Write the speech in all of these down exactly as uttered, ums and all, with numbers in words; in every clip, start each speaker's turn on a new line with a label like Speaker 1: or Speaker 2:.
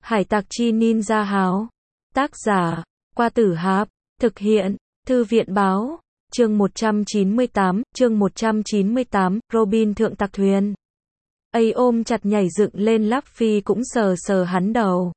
Speaker 1: Hải tặc chi ninja háo. Tác giả, Qua Tử Hạp. Thực hiện, Thư viện báo. Chương một trăm chín mươi tám, chương một trăm chín mươi tám, Robin thượng tặc thuyền. Ấy ôm chặt nhảy dựng lên, Luffy cũng sờ sờ hắn đầu.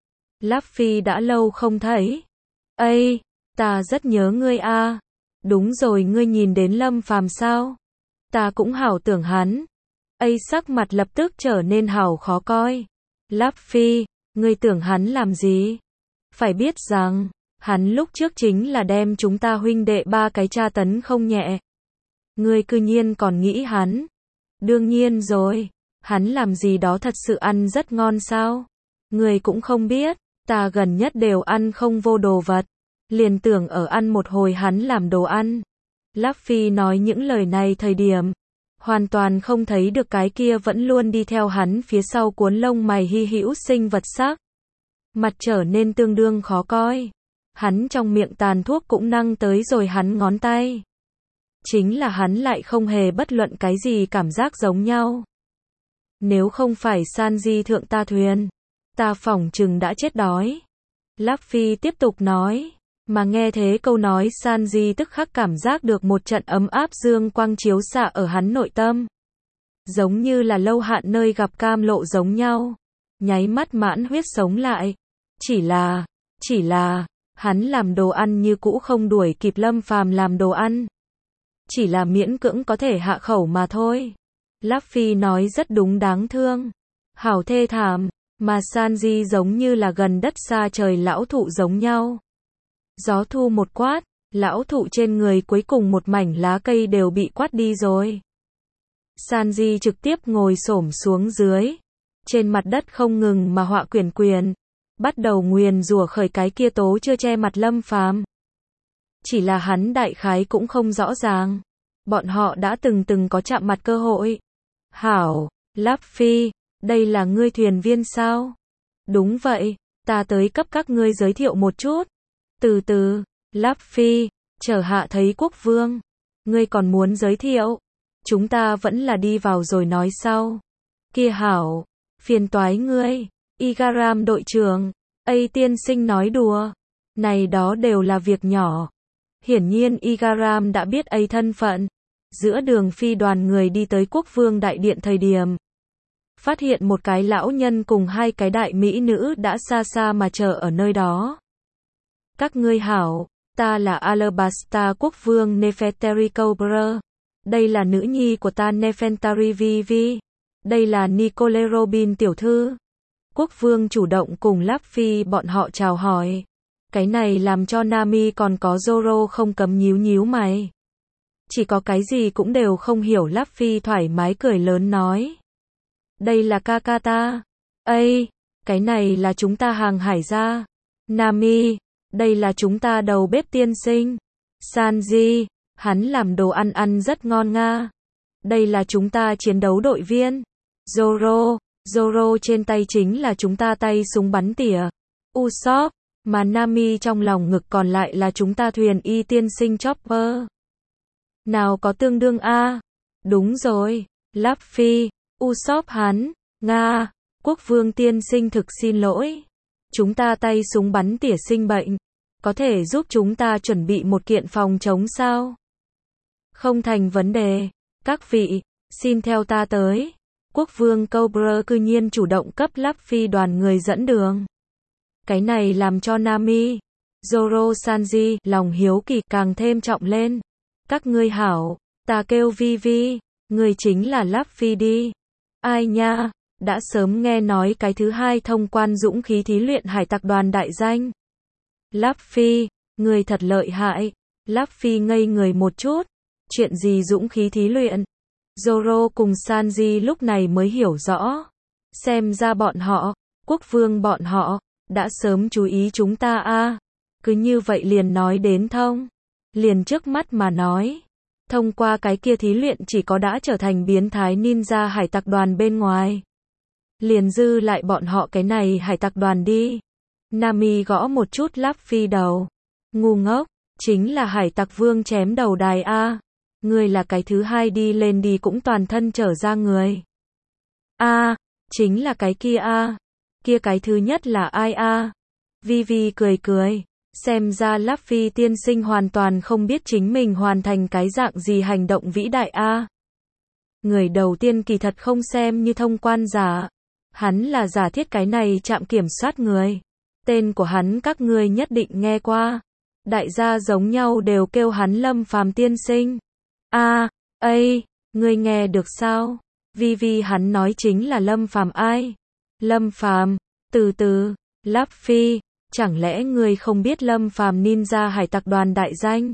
Speaker 1: Luffy đã lâu không thấy. Ây, ta rất nhớ ngươi a. Đúng rồi, ngươi nhìn đến Lâm Phàm sao? Ta cũng hảo tưởng hắn. Ây, sắc mặt lập tức trở nên hảo khó coi. Luffy, ngươi tưởng hắn làm gì? Phải biết rằng, hắn lúc trước chính là đem chúng ta huynh đệ ba cái tra tấn không nhẹ. Ngươi cư nhiên còn nghĩ hắn. Đương nhiên rồi, hắn làm gì đó thật sự ăn rất ngon sao? Ngươi cũng không biết, ta gần nhất đều ăn không vô đồ vật. Liền tưởng ở ăn một hồi hắn làm đồ ăn. Luffy nói những lời này thời điểm, hoàn toàn không thấy được cái kia vẫn luôn đi theo hắn phía sau cuốn lông mày hy hữu sinh vật sắc. Mặt trở nên tương đương khó coi. Hắn trong miệng tàn thuốc cũng năng tới rồi hắn ngón tay. Chính là hắn lại không hề bất luận cái gì cảm giác giống nhau. Nếu không phải Sanji thượng ta thuyền, ta phỏng chừng đã chết đói. Luffy tiếp tục nói. Mà nghe thế câu nói, Sanji tức khắc cảm giác được một trận ấm áp dương quang chiếu xạ ở hắn nội tâm. Giống như là lâu hạn nơi gặp cam lộ giống nhau. Nháy mắt mãn huyết sống lại. Chỉ là, chỉ là, hắn làm đồ ăn như cũ không đuổi kịp Lâm Phàm làm đồ ăn. Chỉ là miễn cưỡng có thể hạ khẩu mà thôi. Luffy nói rất đúng, đáng thương. Hảo thê thảm, mà Sanji giống như là gần đất xa trời lão thụ giống nhau. Gió thu một quát, lão thụ trên người cuối cùng một mảnh lá cây đều bị quát đi rồi. Sanji trực tiếp ngồi xổm xuống dưới. Trên mặt đất không ngừng mà họa quyển quyền. Bắt đầu nguyền rủa khởi cái kia tố chưa che mặt Lâm Phàm. Chỉ là hắn đại khái cũng không rõ ràng. Bọn họ đã từng từng có chạm mặt cơ hội. Hảo, Luffy, đây là ngươi thuyền viên sao? Đúng vậy, ta tới cấp các ngươi giới thiệu một chút. Từ từ, Luffy, chờ hạ thấy quốc vương. Ngươi còn muốn giới thiệu? Chúng ta vẫn là đi vào rồi nói sau. Kia hảo, phiền toái ngươi. Igaram đội trưởng, Ây tiên sinh nói đùa. Này đó đều là việc nhỏ. Hiển nhiên Igaram đã biết Ây thân phận. Giữa đường phi đoàn người đi tới quốc vương đại điện thời điểm. Phát hiện một cái lão nhân cùng hai cái đại mỹ nữ đã xa xa mà chờ ở nơi đó. Các ngươi hảo, ta là Alabasta quốc vương Nefertari Cobra. Đây là nữ nhi của ta Nefertari Vivi. Đây là Nicole Robin tiểu thư. Quốc vương chủ động cùng Luffy bọn họ chào hỏi. Cái này làm cho Nami còn có Zoro không cấm nhíu nhíu mày. Chỉ có cái gì cũng đều không hiểu. Luffy thoải mái cười lớn nói. Đây là ca ca ta. Ây, cái này là chúng ta hàng hải gia. Nami, đây là chúng ta đầu bếp tiên sinh. Sanji, hắn làm đồ ăn ăn rất ngon nga. Đây là chúng ta chiến đấu đội viên. Zoro, Zoro trên tay chính là chúng ta tay súng bắn tỉa. Usopp, mà Nami trong lòng ngực còn lại là chúng ta thuyền y tiên sinh Chopper. Nào có tương đương a? Đúng rồi, Luffy, Usopp hắn, nga, quốc vương tiên sinh thực xin lỗi. Chúng ta tay súng bắn tỉa sinh bệnh. Có thể giúp chúng ta chuẩn bị một kiện phòng chống sao? Không thành vấn đề. Các vị, xin theo ta tới. Quốc vương Cobra cư nhiên chủ động cấp Luffy đoàn người dẫn đường. Cái này làm cho Nami, Zoro, Sanji lòng hiếu kỳ càng thêm trọng lên. Các ngươi hảo, ta kêu Vivi, người chính là Luffy đi. Ai nha, đã sớm nghe nói cái thứ hai thông quan dũng khí thí luyện hải tặc đoàn đại danh. Luffy, người thật lợi hại. Luffy ngây người một chút. Chuyện gì dũng khí thí luyện? Zoro cùng Sanji lúc này mới hiểu rõ. Xem ra bọn họ, quốc vương bọn họ, đã sớm chú ý chúng ta a. Cứ như vậy liền nói đến thông. Liền trước mắt mà nói. Thông qua cái kia thí luyện chỉ có đã trở thành biến thái ninja hải tặc đoàn bên ngoài. Liền dư lại bọn họ cái này hải tặc đoàn đi. Nami gõ một chút Luffy đầu. Ngu ngốc, chính là hải tặc vương chém đầu đài a. Người là cái thứ hai đi lên đi cũng toàn thân trở ra người. A, chính là cái kia a. Kia cái thứ nhất là ai a? Vivi cười cười. Xem ra Luffy tiên sinh hoàn toàn không biết chính mình hoàn thành cái dạng gì hành động vĩ đại a. Người đầu tiên kỳ thật không xem như thông quan giả. Hắn là giả thiết cái này trạm kiểm soát người. Tên của hắn các ngươi nhất định nghe qua. Đại gia giống nhau đều kêu hắn Lâm Phàm tiên sinh. A, ây, ngươi nghe được sao? Vivi hắn nói chính là Lâm Phàm ai? Lâm Phàm, từ từ, Luffy, chẳng lẽ ngươi không biết Lâm Phàm ninja hải tặc đoàn đại danh?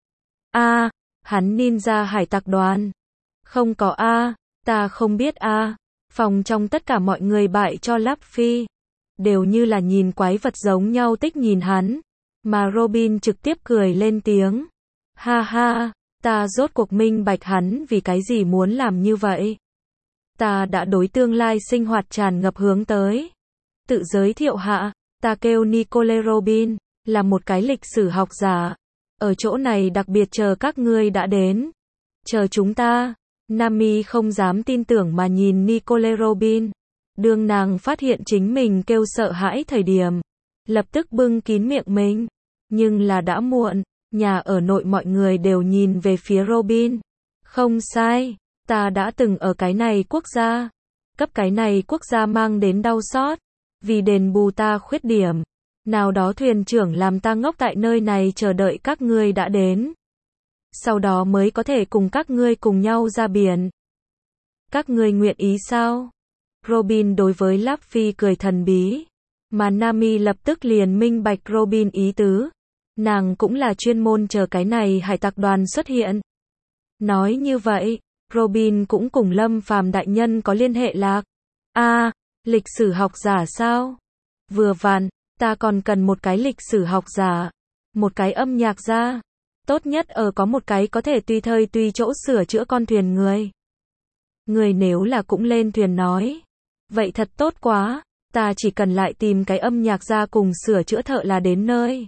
Speaker 1: A, hắn ninja hải tặc đoàn. Không có a, ta không biết a. Phòng trong tất cả mọi người bại cho Luffy. Đều như là nhìn quái vật giống nhau tích nhìn hắn. Mà Robin trực tiếp cười lên tiếng. Ha ha, ta rốt cuộc minh bạch hắn vì cái gì muốn làm như vậy. Ta đã đối tương lai sinh hoạt tràn ngập hướng tới. Tự giới thiệu hạ, ta kêu Nicole Robin, là một cái lịch sử học giả. Ở chỗ này đặc biệt chờ các ngươi đã đến. Chờ chúng ta. Nami không dám tin tưởng mà nhìn Nicole Robin. Đương nàng phát hiện chính mình kêu sợ hãi thời điểm. Lập tức bưng kín miệng mình. Nhưng là đã muộn. Nhà ở nội mọi người đều nhìn về phía Robin. Không sai. Ta đã từng ở cái này quốc gia. Cấp cái này quốc gia mang đến đau xót. Vì đền bù ta khuyết điểm. Nào đó thuyền trưởng làm ta ngốc tại nơi này chờ đợi các ngươi đã đến. Sau đó mới có thể cùng các ngươi cùng nhau ra biển. Các ngươi nguyện ý sao? Robin đối với Luffy cười thần bí. Mà Nami lập tức liền minh bạch Robin ý tứ. Nàng cũng là chuyên môn chờ cái này hải tặc đoàn xuất hiện. Nói như vậy, Robin cũng cùng Lâm Phàm đại nhân có liên hệ lạc. A, lịch sử học giả sao? Vừa vặn, ta còn cần một cái lịch sử học giả. Một cái âm nhạc gia. Tốt nhất ở có một cái có thể tùy thời tùy chỗ sửa chữa con thuyền người. Người nếu là cũng lên thuyền nói. Vậy thật tốt quá, ta chỉ cần lại tìm cái âm nhạc gia cùng sửa chữa thợ là đến nơi.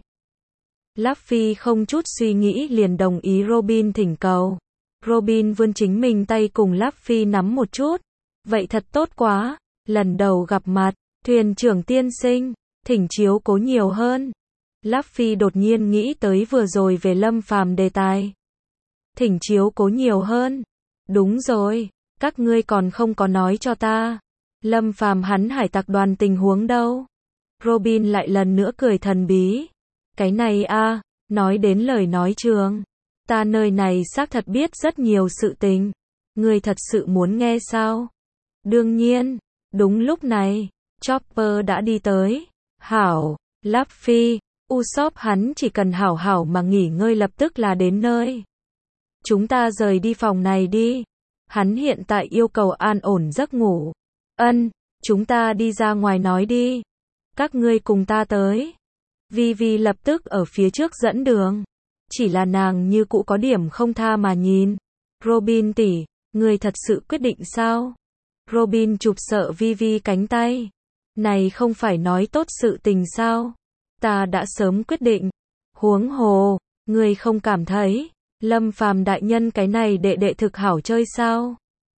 Speaker 1: Luffy không chút suy nghĩ liền đồng ý Robin thỉnh cầu. Robin vươn chính mình tay cùng Luffy nắm một chút. Vậy thật tốt quá, lần đầu gặp mặt, thuyền trưởng tiên sinh, thỉnh chiếu cố nhiều hơn. Luffy đột nhiên nghĩ tới vừa rồi về Lâm Phàm đề tài. Thỉnh chiếu cố nhiều hơn. Đúng rồi, các ngươi còn không có nói cho ta. Lâm Phàm hắn hải tặc đoàn tình huống đâu? Robin lại lần nữa cười thần bí. Cái này a, nói đến lời nói trường. Ta nơi này xác thật biết rất nhiều sự tình. Ngươi thật sự muốn nghe sao? Đương nhiên, đúng lúc này, Chopper đã đi tới. Hảo, Luffy, Usopp hắn chỉ cần hảo hảo mà nghỉ ngơi lập tức là đến nơi. Chúng ta rời đi phòng này đi. Hắn hiện tại yêu cầu an ổn giấc ngủ. Ân, chúng ta đi ra ngoài nói đi. Các ngươi cùng ta tới. Vivi lập tức ở phía trước dẫn đường. Chỉ là nàng như cũ có điểm không tha mà nhìn. Robin tỷ, ngươi thật sự quyết định sao? Robin chụp sợ Vivi cánh tay. Này không phải nói tốt sự tình sao? Ta đã sớm quyết định. Huống hồ, ngươi không cảm thấy Lâm Phàm đại nhân cái này đệ đệ thực hảo chơi sao?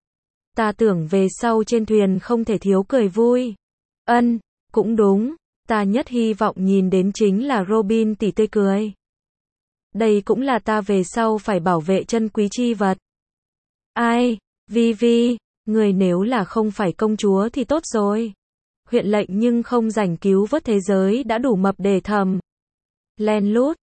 Speaker 1: Ta tưởng về sau trên thuyền không thể thiếu cười vui. Ân, cũng đúng, ta nhất hy vọng nhìn đến chính là Robin tỷ tươi cười. Đây cũng là ta về sau phải bảo vệ chân quý chi vật. Ai, Vivi, người nếu là không phải công chúa thì tốt rồi. Huyện lệnh nhưng không rảnh cứu vớt thế giới đã đủ mập để thầm. Len lút,